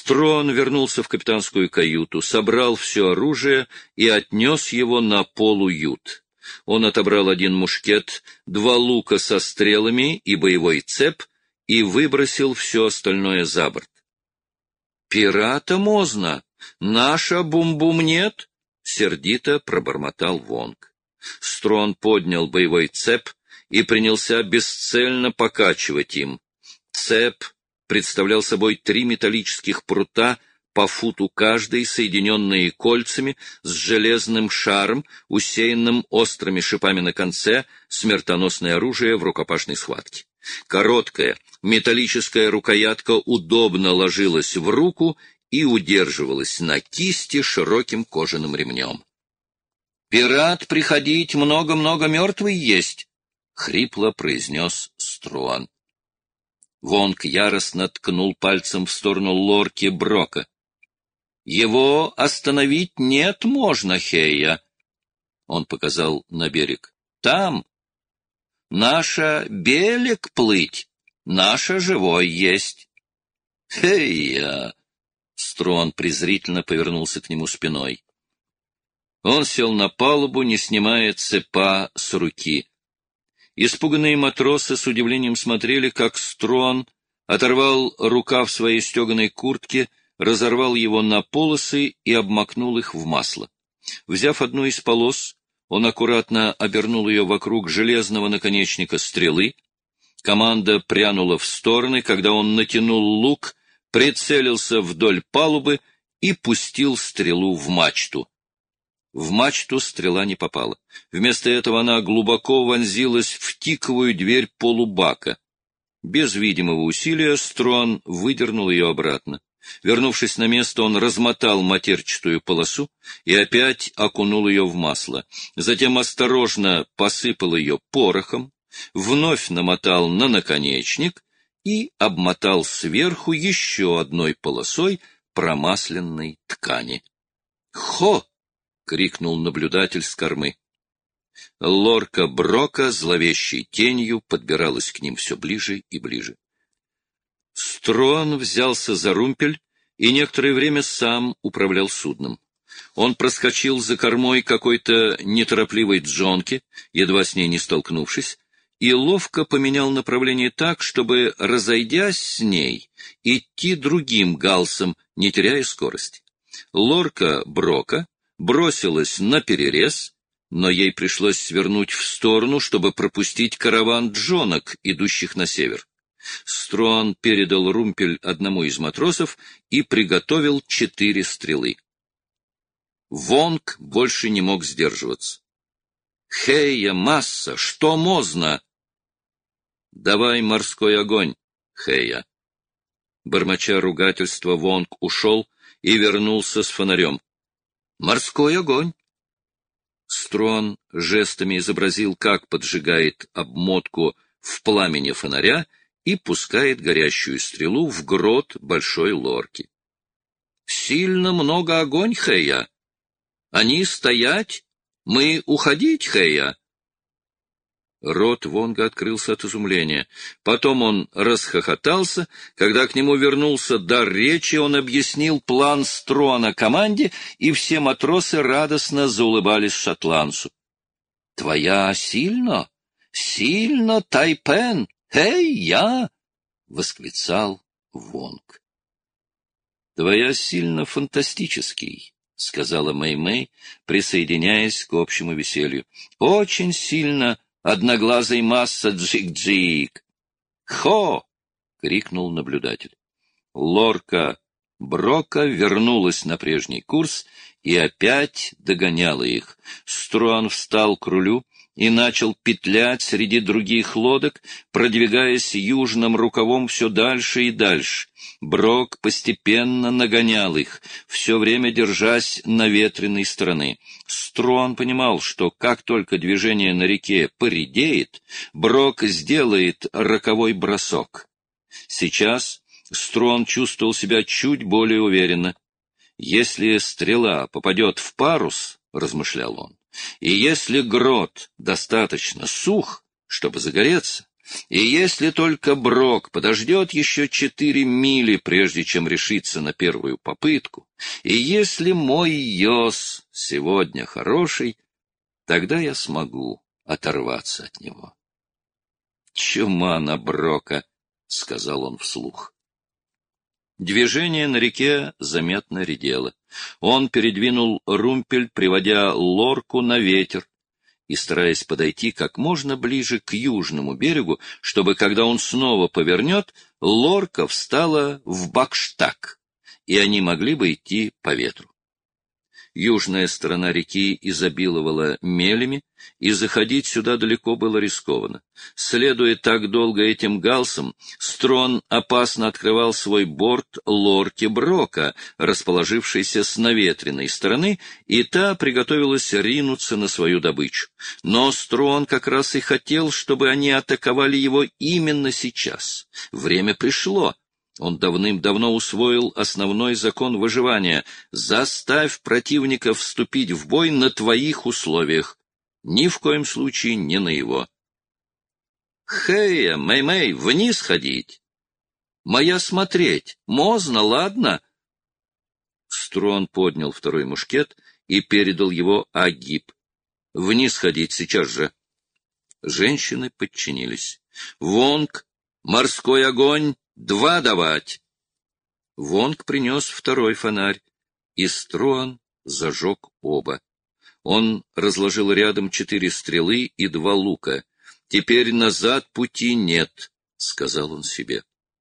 Строн вернулся в капитанскую каюту, собрал все оружие и отнес его на полуют. Он отобрал один мушкет, 2 лука со стрелами и боевой цеп и выбросил все остальное за борт. «Пирата можно! Наша бум-бум нет!» — сердито пробормотал Вонг. Строн поднял боевой цеп и принялся бесцельно покачивать им. Цеп представлял собой 3 металлических прута по футу каждый, соединенные кольцами с железным шаром, усеянным острыми шипами на конце, смертоносное оружие в рукопашной схватке. Короткая металлическая рукоятка удобно ложилась в руку и удерживалась на кисти широким кожаным ремнем. «Пират приходить, много-много мертвый есть», — хрипло произнес Струан. Вонг яростно ткнул пальцем в сторону лорки Брока. «Его остановить нет можно, Хея!» Он показал на берег. «Там! Наша белик плыть, наша живой есть!» «Хея!» Струан презрительно повернулся к нему спиной. Он сел на палубу, не снимая цепа с руки. Испуганные матросы с удивлением смотрели, как Струан оторвал рукав своей стеганой куртки, разорвал его на полосы и обмакнул их в масло. Взяв одну из полос, он аккуратно обернул ее вокруг железного наконечника стрелы. Команда прянула в стороны, когда он натянул лук, прицелился вдоль палубы и пустил стрелу в мачту. В мачту стрела не попала. Вместо этого она глубоко вонзилась в тиковую дверь полубака. Без видимого усилия Струан выдернул ее обратно. Вернувшись на место, он размотал матерчатую полосу и опять окунул ее в масло. Затем осторожно посыпал ее порохом, вновь намотал на наконечник и обмотал сверху еще одной полосой промасленной ткани. «Хо!» — крикнул наблюдатель с кормы. Лорка Брока зловещей тенью подбиралась к ним все ближе и ближе. Струан взялся за румпель и некоторое время сам управлял судном. Он проскочил за кормой какой-то неторопливой джонки, едва с ней не столкнувшись, и ловко поменял направление так, чтобы, разойдясь с ней, идти другим галсом, не теряя скорости. Лорка Брока бросилась на перерез, но ей пришлось свернуть в сторону, чтобы пропустить караван джонок, идущих на север. Струан передал румпель одному из матросов и приготовил 4 стрелы. Вонг больше не мог сдерживаться. «Хея, масса, что можно?» «Давай морской огонь, Хея». Бормоча ругательства, Вонг ушел и вернулся с фонарем. «Морской огонь!» Струан жестами изобразил, как поджигает обмотку в пламени фонаря и пускает горящую стрелу в грот большой лорки. «Сильно много огонь, Хея! Они стоять, мы уходить, Хея!» Рот Вонга открылся от изумления. Потом он расхохотался. Когда к нему вернулся дар речи, он объяснил план Струана команде, и все матросы радостно заулыбались шотландцу. — Твоя сильно? Сильно, Тайпен! Эй, я! — восклицал Вонг. — Твоя сильно фантастический, — сказала Мэй-Мэй, присоединяясь к общему веселью. — Очень сильно... Одноглазый масса джик-джик. «Хо!» — крикнул наблюдатель. Лорка Брока вернулась на прежний курс и опять догоняла их. Струан встал к рулю и начал петлять среди других лодок, продвигаясь южным рукавом все дальше и дальше. Брок постепенно нагонял их, все время держась на ветреной стороны. Струан понимал, что как только движение на реке поредеет, Брок сделает роковой бросок. Сейчас Струан чувствовал себя чуть более уверенно. «Если стрела попадет в парус, — размышлял он, — и если грот достаточно сух, чтобы загореться, И если только Брок подождет еще 4 мили, прежде чем решиться на первую попытку, и если мой Йос сегодня хороший, тогда я смогу оторваться от него. «Чума на Брока», — сказал он вслух. Движение на реке заметно редело. Он передвинул румпель, приводя лорку на ветер, и стараясь подойти как можно ближе к южному берегу, чтобы, когда он снова повернет, лорка встала в бакштаг, и они могли бы идти по ветру. Южная сторона реки изобиловала мелями, и заходить сюда далеко было рискованно. Следуя так долго этим галсам, Строн опасно открывал свой борт лорке Брока, расположившейся с наветренной стороны, и та приготовилась ринуться на свою добычу. Но Строн как раз и хотел, чтобы они атаковали его именно сейчас. Время пришло. Он давным-давно усвоил основной закон выживания — заставь противника вступить в бой на твоих условиях, ни в коем случае не на его. «Хэя, Мэй-Мэй, вниз ходить! Моя смотреть, можно, ладно?» Строн поднял второй мушкет и передал его Агиб. «Вниз ходить сейчас же!» Женщины подчинились. «Вонг, морской огонь! 2 давать!» Вонг принес второй фонарь, и Строн зажег оба. Он разложил рядом 4 стрелы и 2 лука. «Теперь назад пути нет», — сказал он себе.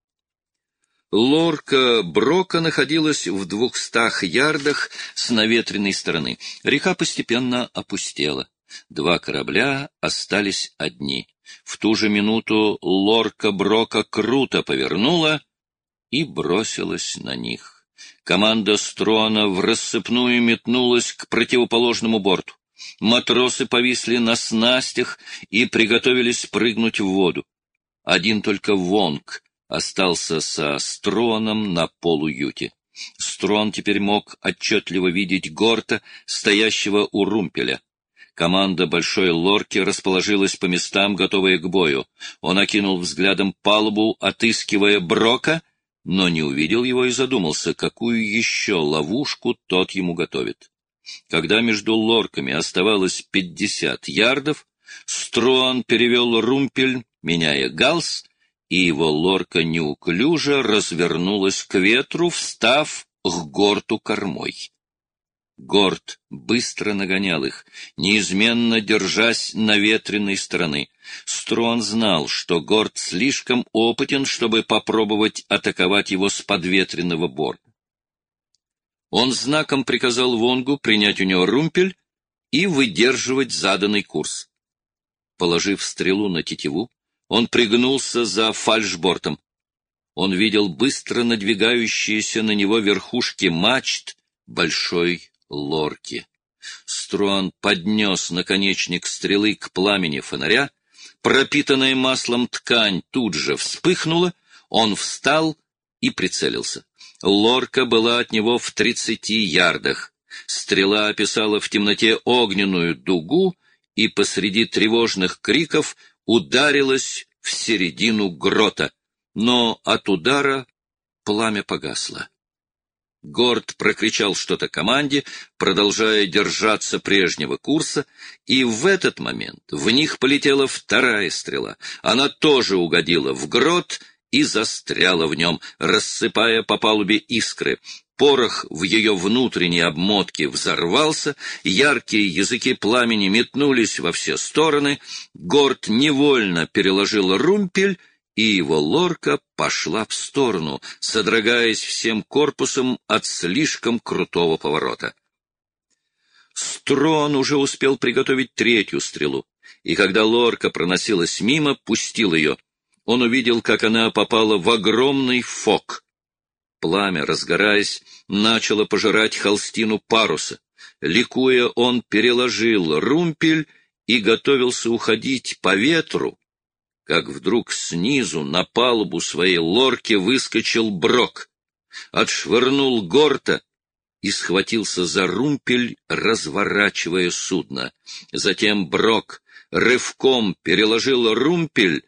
Лорка Брока находилась в 200 ярдах с наветренной стороны. Река постепенно опустела. 2 корабля остались одни. В ту же минуту лорка Брока круто повернула и бросилась на них. Команда Строна в рассыпную метнулась к противоположному борту. Матросы повисли на снастях и приготовились прыгнуть в воду. Один только Вонг остался со Строном на полуюте. Строн теперь мог отчетливо видеть Горта, стоящего у румпеля. Команда большой лорки расположилась по местам, готовая к бою. Он окинул взглядом палубу, отыскивая Брока, но не увидел его и задумался, какую еще ловушку тот ему готовит. Когда между лорками оставалось 50 ярдов, Строн перевел румпель, меняя галс, и его лорка неуклюже развернулась к ветру, встав к Горту кормой. Горт быстро нагонял их, неизменно держась наветренной стороны. Строн знал, что Горт слишком опытен, чтобы попробовать атаковать его с подветренного борта. Он знаком приказал Вонгу принять у него румпель и выдерживать заданный курс. Положив стрелу на тетиву, он пригнулся за фальшбортом. Он видел быстро надвигающиеся на него верхушки мачт большой лорки. Строн поднес наконечник стрелы к пламени фонаря, пропитанная маслом ткань тут же вспыхнула, он встал и прицелился. Лорка была от него в 30 ярдах. Стрела описала в темноте огненную дугу и посреди тревожных криков ударилась в середину грота, но от удара пламя погасло. Горт прокричал что-то команде, продолжая держаться прежнего курса, и в этот момент в них полетела вторая стрела. Она тоже угодила в грот и застряла в нем, рассыпая по палубе искры. Порох в ее внутренней обмотке взорвался, яркие языки пламени метнулись во все стороны, Горт невольно переложил румпель, и его лорка пошла в сторону, содрогаясь всем корпусом от слишком крутого поворота. Строн уже успел приготовить 3-ю стрелу, и когда лорка проносилась мимо, пустил ее. Он увидел, как она попала в огромный фок. Пламя, разгораясь, начало пожирать холстину паруса. Ликуя, он переложил румпель и готовился уходить по ветру, как вдруг снизу на палубу своей лорки выскочил Брок, отшвырнул Горта и схватился за румпель, разворачивая судно. Затем Брок рывком переложил румпель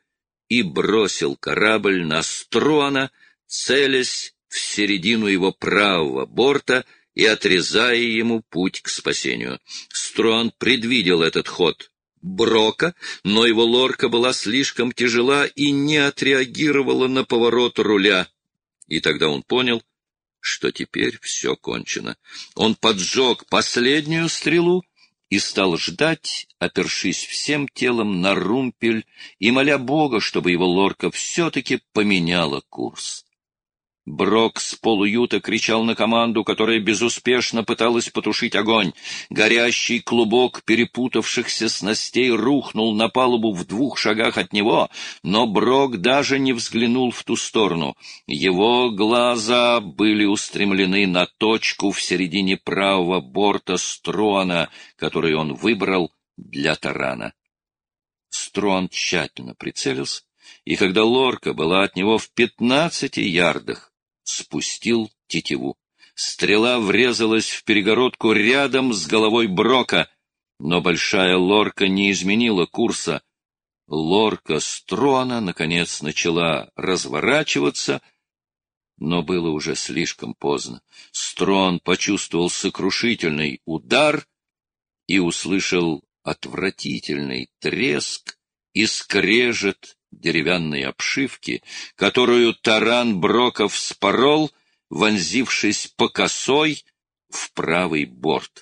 и бросил корабль на Струана, целясь в середину его правого борта и отрезая ему путь к спасению. Струан предвидел этот ход Брока, но его лорка была слишком тяжела и не отреагировала на поворот руля. И тогда он понял, что теперь все кончено. Он поджег последнюю стрелу и стал ждать, опершись всем телом на румпель и моля Бога, чтобы его лорка все-таки поменяла курс. Брок с полуюта кричал на команду, которая безуспешно пыталась потушить огонь. Горящий клубок перепутавшихся снастей рухнул на палубу в 2 шагах от него, но Брок даже не взглянул в ту сторону. Его глаза были устремлены на точку в середине правого борта Струана, который он выбрал для тарана. Струан тщательно прицелился, и когда лорка была от него в 15 ярдах, спустил тетиву. Стрела врезалась в перегородку рядом с головой Брока, но большая лорка не изменила курса. Лорка Струана, наконец, начала разворачиваться, но было уже слишком поздно. Струан почувствовал сокрушительный удар и услышал отвратительный треск и скрежет деревянной обшивки, которую таран Брока вспорол, вонзившись по косой в правый борт.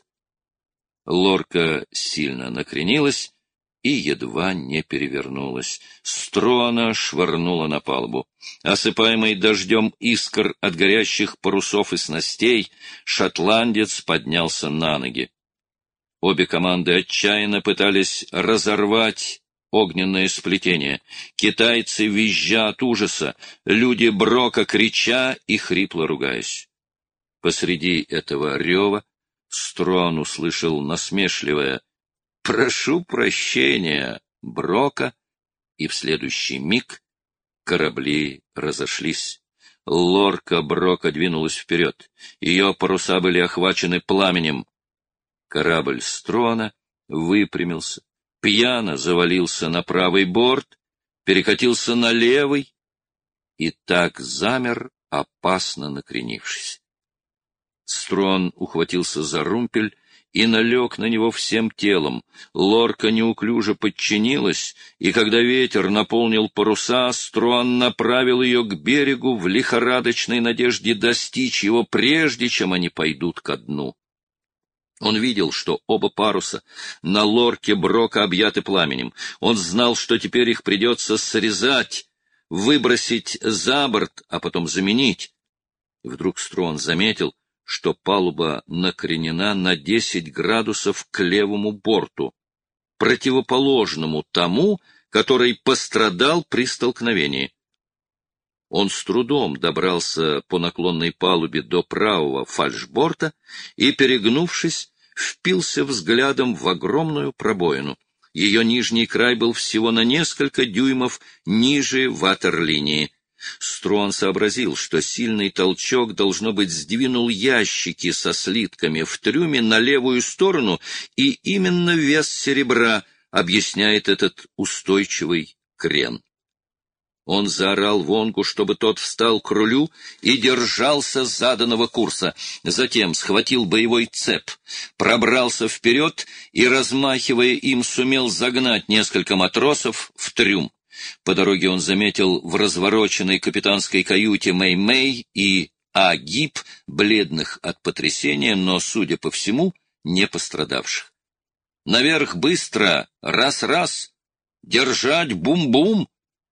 Лорка сильно накренилась и едва не перевернулась. Струана швырнула на палубу. Осыпаемый дождем искр от горящих парусов и снастей, шотландец поднялся на ноги. Обе команды отчаянно пытались разорвать огненное сплетение. Китайцы визжа от ужаса, люди Брока крича и хрипло ругаясь. Посреди этого рева Струан услышал насмешливое «Прошу прощения, Брока», и в следующий миг корабли разошлись. Лорка Брока двинулась вперед. Ее паруса были охвачены пламенем. Корабль Струана выпрямился, пьяно завалился на правый борт, перекатился на левый и так замер, опасно накренившись. Струан ухватился за румпель и налег на него всем телом. Лорка неуклюже подчинилась, и когда ветер наполнил паруса, Струан направил ее к берегу в лихорадочной надежде достичь его, прежде чем они пойдут ко дну. Он видел, что оба паруса на лорке Брока объяты пламенем. Он знал, что теперь их придется срезать, выбросить за борт, а потом заменить. И вдруг Струан заметил, что палуба накренена на 10 градусов к левому борту, противоположному тому, который пострадал при столкновении. Он с трудом добрался по наклонной палубе до правого фальшборта и, перегнувшись, впился взглядом в огромную пробоину. Ее нижний край был всего на несколько дюймов ниже ватерлинии. Струан сообразил, что сильный толчок, должно быть, сдвинул ящики со слитками в трюме на левую сторону, и именно вес серебра объясняет этот устойчивый крен. Он заорал Вонгу, чтобы тот встал к рулю и держался заданного курса. Затем схватил боевой цеп, пробрался вперед и, размахивая им, сумел загнать несколько матросов в трюм. По дороге он заметил в развороченной капитанской каюте Мэй-Мэй и Агип, бледных от потрясения, но, судя по всему, не пострадавших. «Наверх быстро! Раз-раз! Держать бум-бум!»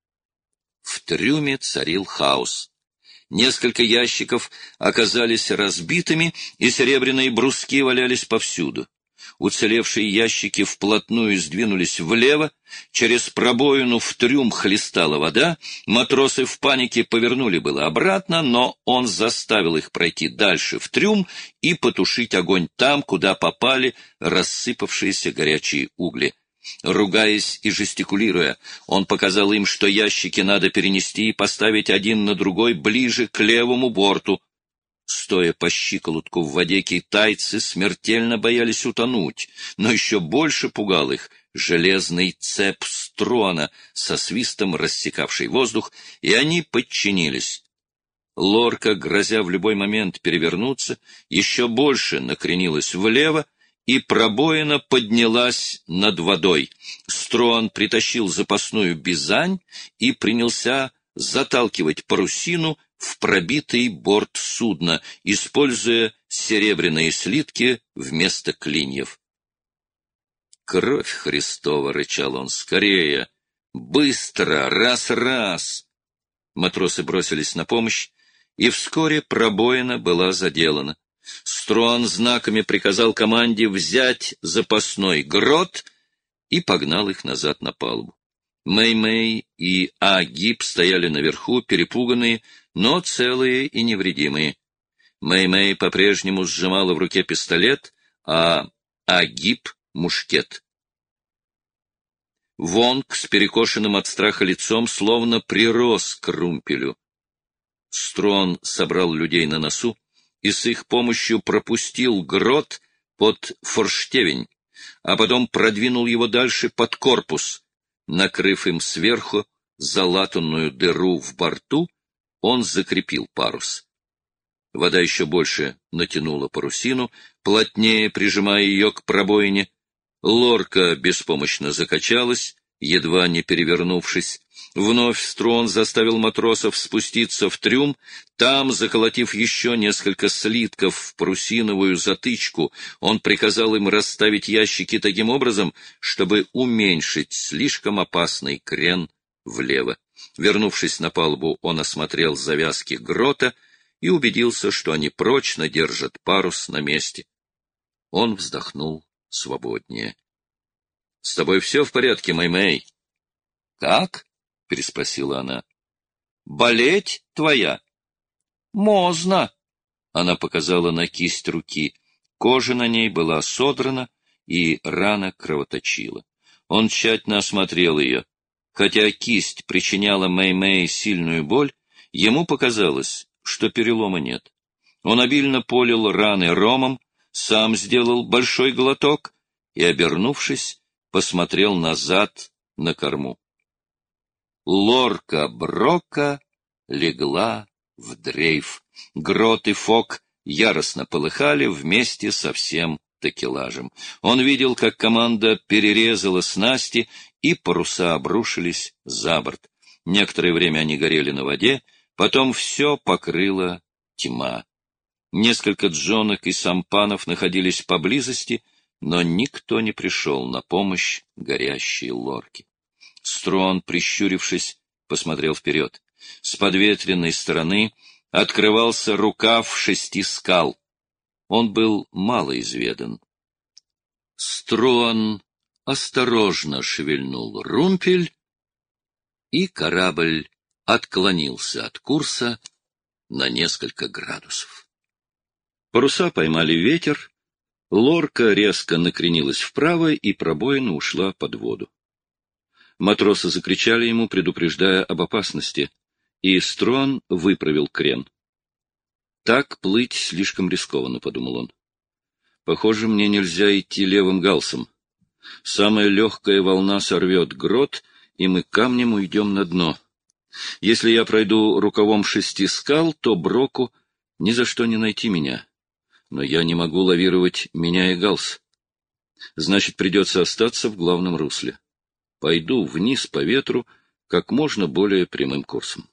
В трюме царил хаос. Несколько ящиков оказались разбитыми, и серебряные бруски валялись повсюду. Уцелевшие ящики вплотную сдвинулись влево, через пробоину в трюм хлестала вода, матросы в панике повернули было обратно, но он заставил их пройти дальше в трюм и потушить огонь там, куда попали рассыпавшиеся горячие угли. Ругаясь и жестикулируя, он показал им, что ящики надо перенести и поставить один на другой ближе к левому борту. Стоя по щиколотку в воде, китайцы смертельно боялись утонуть, но еще больше пугал их железный цеп Струана, со свистом рассекавший воздух, и они подчинились. Лорка, грозя в любой момент перевернуться, еще больше накренилась влево, и пробоина поднялась над водой. Струан притащил запасную бизань и принялся заталкивать парусину в пробитый борт судна, используя серебряные слитки вместо клиньев. «Кровь Христова!» — рычал он. «Скорее! Быстро! Раз-раз!» Матросы бросились на помощь, и вскоре пробоина была заделана. Струан знаками приказал команде взять запасной грот и погнал их назад на палубу. Мэй-Мэй и А-Гиб стояли наверху, перепуганные, но целые и невредимые. Мэй-Мэй по-прежнему сжимала в руке пистолет, а А-Гиб — мушкет. Вонг с перекошенным от страха лицом словно прирос к румпелю. Струан собрал людей на носу и с их помощью пропустил грот под форштевень, а потом продвинул его дальше под корпус. Накрыв им сверху залатанную дыру в борту, он закрепил парус. Вода еще больше натянула парусину, плотнее прижимая ее к пробоине. Лорка беспомощно закачалась, едва не перевернувшись. Вновь Струан заставил матросов спуститься в трюм. Там, заколотив еще несколько слитков в парусиновую затычку, он приказал им расставить ящики таким образом, чтобы уменьшить слишком опасный крен влево. Вернувшись на палубу, он осмотрел завязки грота и убедился, что они прочно держат парус на месте. Он вздохнул свободнее. — С тобой все в порядке, Мэй-Мэй? — Как? — переспросила она. — Болеть твоя? — Можно. Она показала на кисть руки. Кожа на ней была содрана, и рана кровоточила. Он тщательно осмотрел ее. Хотя кисть причиняла Мэй-Мэй сильную боль, ему показалось, что перелома нет. Он обильно полил раны ромом, сам сделал большой глоток и, обернувшись, посмотрел назад на корму. Лорка Брока легла в дрейф. Грот и Фок яростно полыхали вместе со всем такелажем. Он видел, как команда перерезала снасти, и паруса обрушились за борт. Некоторое время они горели на воде, потом все покрыла тьма. Несколько джонок и сампанов находились поблизости, но никто не пришел на помощь горящей лорке. Струан, прищурившись, посмотрел вперед. С подветренной стороны открывался рукав 6 скал. Он был малоизведан. Струан осторожно шевельнул румпель, и корабль отклонился от курса на несколько градусов. Паруса поймали ветер, лорка резко накренилась вправо, и пробоина ушла под воду. Матросы закричали ему, предупреждая об опасности, и Струан выправил крен. «Так плыть слишком рискованно», — подумал он. «Похоже, мне нельзя идти левым галсом. Самая легкая волна сорвет грот, и мы камнем уйдем на дно. Если я пройду рукавом 6 скал, то Броку ни за что не найти меня. Но я не могу лавировать, меняя галс. Значит, придется остаться в главном русле. Пойду вниз по ветру как можно более прямым курсом».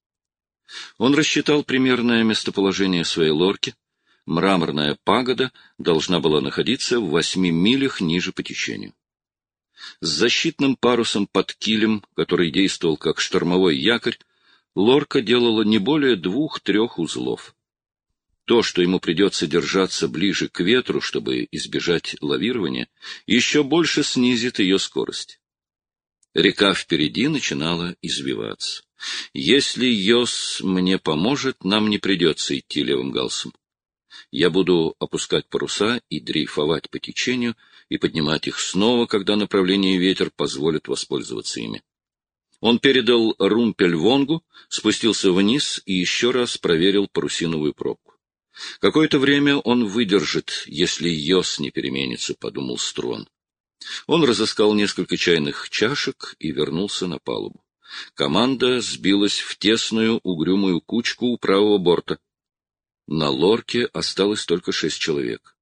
Он рассчитал примерное местоположение своей лорки. Мраморная пагода должна была находиться в 8 милях ниже по течению. С защитным парусом под килем, который действовал как штормовой якорь, лорка делала не более 2-3 узлов. То, что ему придется держаться ближе к ветру, чтобы избежать лавирования, еще больше снизит ее скорость. Река впереди начинала извиваться. Если Йос мне поможет, нам не придется идти левым галсом. Я буду опускать паруса и дрейфовать по течению, и поднимать их снова, когда направление и ветер позволят воспользоваться ими. Он передал румпель Вонгу, спустился вниз и еще раз проверил парусиновую пробку. Какое-то время он выдержит, если Йос не переменится, — подумал Струан. Он разыскал несколько чайных чашек и вернулся на палубу. Команда сбилась в тесную угрюмую кучку у правого борта. На лорке осталось только 6 человек.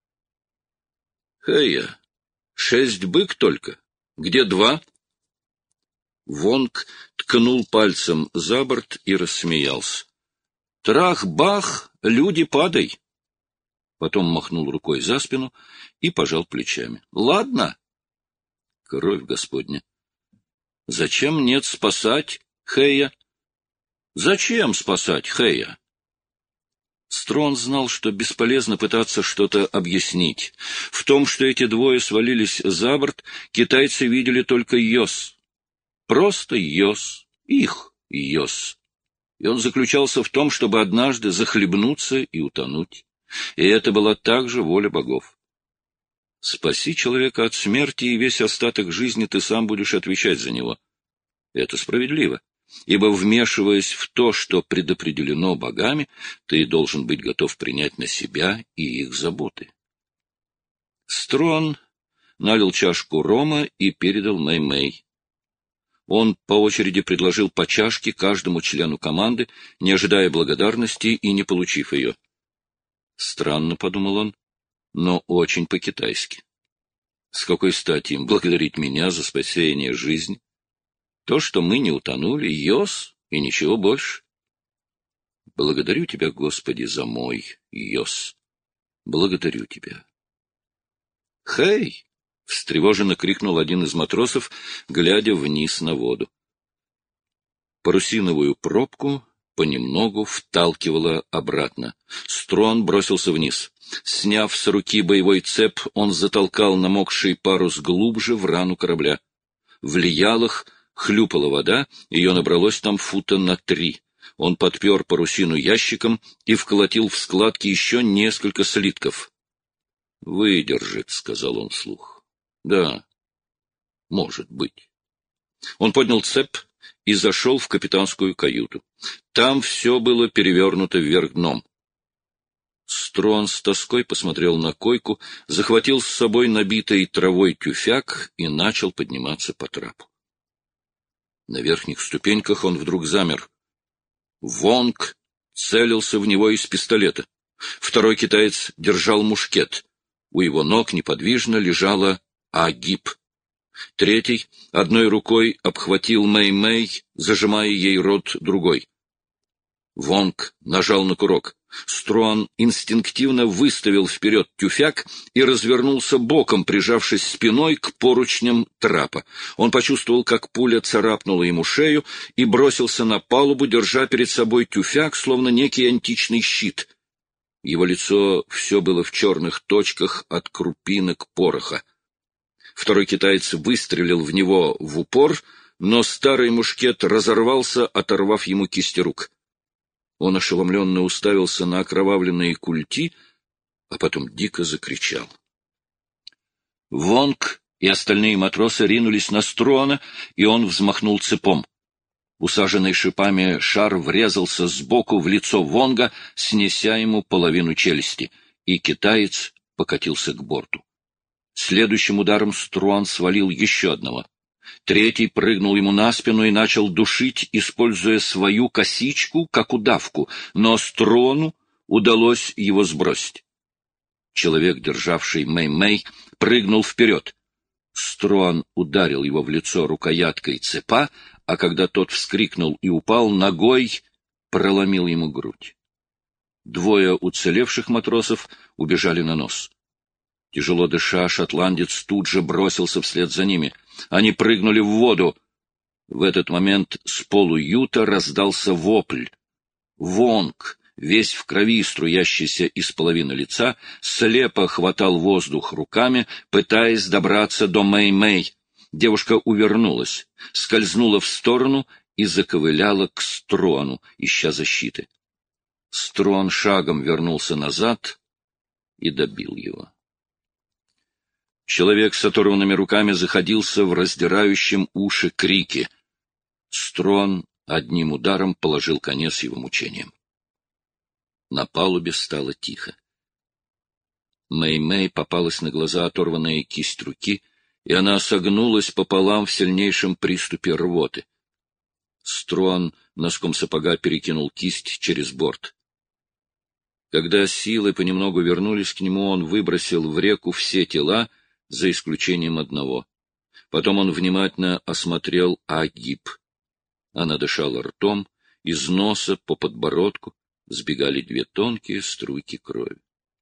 — Хэя, 6 бык только. Где 2? Вонг ткнул пальцем за борт и рассмеялся. — Трах-бах, люди, падай! Потом махнул рукой за спину и пожал плечами. — Ладно. Кровь Господня. Зачем нет спасать, Хэя? Зачем спасать, Хэя? Строн знал, что бесполезно пытаться что-то объяснить. В том, что эти двое свалились за борт, китайцы видели только Йос. Просто Йос. Их Йос. И он заключался в том, чтобы однажды захлебнуться и утонуть. И это была также воля богов. Спаси человека от смерти, и весь остаток жизни ты сам будешь отвечать за него. Это справедливо, ибо, вмешиваясь в то, что предопределено богами, ты должен быть готов принять на себя и их заботы. Строн налил чашку рома и передал Мэй-Мэй. Он по очереди предложил по чашке каждому члену команды, не ожидая благодарности и не получив ее. Странно, — подумал он, — но очень по-китайски. С какой стати им благодарить меня за спасение жизни? То, что мы не утонули, Йос, и ничего больше. Благодарю тебя, Господи, за мой Йос. Благодарю тебя. Хей! — встревоженно крикнул один из матросов, глядя вниз на воду. Парусиновую пробку понемногу вталкивало обратно. Строн бросился вниз. Сняв с руки боевой цеп, он затолкал намокший парус глубже в рану корабля. В лиялах хлюпала вода, ее набралось там фута на 3. Он подпер парусину ящиком и вколотил в складки еще несколько слитков. — Выдержит, — сказал он вслух. — Да, может быть. Он поднял цеп и зашел в капитанскую каюту. Там все было перевернуто вверх дном. Строн с тоской посмотрел на койку, захватил с собой набитый травой тюфяк и начал подниматься по трапу. На верхних ступеньках он вдруг замер. Вонг целился в него из пистолета. Второй китаец держал мушкет. У его ног неподвижно лежала Агип. Третий одной рукой обхватил Мэй-Мэй, зажимая ей рот другой. Вонг нажал на курок. Строн инстинктивно выставил вперед тюфяк и развернулся боком, прижавшись спиной к поручням трапа. Он почувствовал, как пуля царапнула ему шею, и бросился на палубу, держа перед собой тюфяк, словно некий античный щит. Его лицо все было в черных точках от крупинок пороха. Второй китаец выстрелил в него в упор, но старый мушкет разорвался, оторвав ему кисти рук. Он ошеломленно уставился на окровавленные культи, а потом дико закричал. Вонг и остальные матросы ринулись на Строна, и он взмахнул цепом. Усаженный шипами шар врезался сбоку в лицо Вонга, снеся ему половину челюсти, и китаец покатился к борту. Следующим ударом Строн свалил еще одного. Третий прыгнул ему на спину и начал душить, используя свою косичку как удавку, но Строну удалось его сбросить. Человек, державший Мэй-Мэй, прыгнул вперед. Строн ударил его в лицо рукояткой цепа, а когда тот вскрикнул и упал, ногой проломил ему грудь. Двое уцелевших матросов убежали на нос. Тяжело дыша, шотландец тут же бросился вслед за ними. Они прыгнули в воду. В этот момент с полу юта раздался вопль. Вонг, весь в крови, струящийся из половины лица, слепо хватал воздух руками, пытаясь добраться до Мэй-Мэй. Девушка увернулась, скользнула в сторону и заковыляла к Строну, ища защиты. Строн шагом вернулся назад и добил его. Человек с оторванными руками заходился в раздирающем уши крике. Строн одним ударом положил конец его мучениям. На палубе стало тихо. Мэй-Мэй попалась на глаза оторванная кисть руки, и она согнулась пополам в сильнейшем приступе рвоты. Струан носком сапога перекинул кисть через борт. Когда силы понемногу вернулись к нему, он выбросил в реку все тела, за исключением одного. Потом он внимательно осмотрел Агиб. Она дышала ртом, из носа по подбородку сбегали две тонкие струйки крови.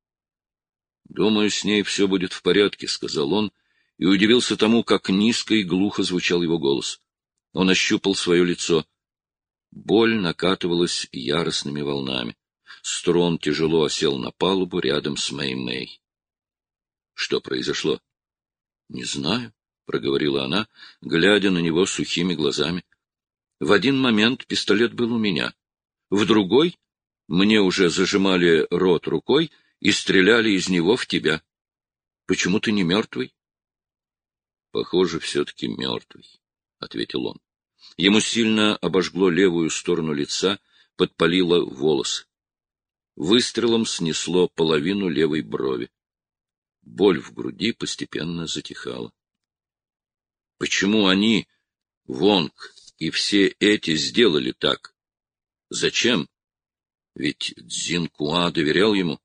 — Думаю, с ней все будет в порядке, — сказал он, и удивился тому, как низко и глухо звучал его голос. Он ощупал свое лицо. Боль накатывалась яростными волнами. Строн тяжело осел на палубу рядом с Мэй-Мэй. — Что произошло? — Не знаю, — проговорила она, глядя на него сухими глазами. В один момент пистолет был у меня. В другой мне уже зажимали рот рукой и стреляли из него в тебя. Почему ты не мертвый? — Похоже, все-таки мертвый, — ответил он. Ему сильно обожгло левую сторону лица, подпалило волосы. Выстрелом снесло половину левой брови. Боль в груди постепенно затихала. Почему они, Вонг и все эти, сделали так? Зачем? Ведь Цзинкуа доверял ему.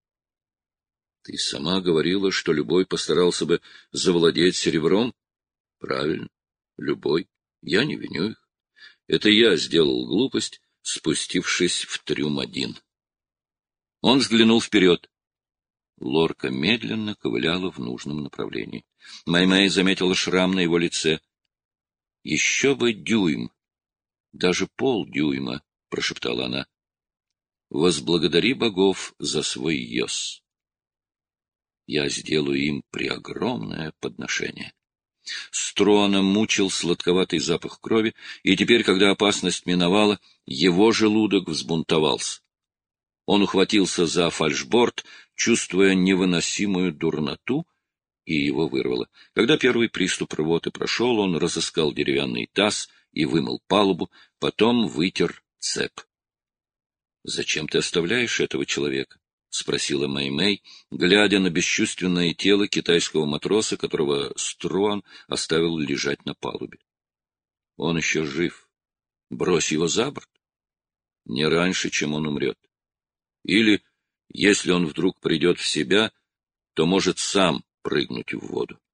Ты сама говорила, что любой постарался бы завладеть серебром. Правильно, любой. Я не виню их. Это я сделал глупость, спустившись в трюм один. Он взглянул вперед. Лорка медленно ковыляла в нужном направлении. Мэй-Мэй заметила шрам на его лице. — Еще бы дюйм, даже полдюйма, — прошептала она. — Возблагодари богов за свой йос. Я сделаю им преогромное подношение. Струана мучил сладковатый запах крови, и теперь, когда опасность миновала, его желудок взбунтовался. Он ухватился за фальшборд, чувствуя невыносимую дурноту, и его вырвало. Когда первый приступ рвоты прошел, он разыскал деревянный таз и вымыл палубу, потом вытер цеп. — Зачем ты оставляешь этого человека? — спросила Мэй-Мэй, глядя на бесчувственное тело китайского матроса, которого Струан оставил лежать на палубе. — Он еще жив. Брось его за борт. Не раньше, чем он умрет. Или, если он вдруг придет в себя, то может сам прыгнуть в воду.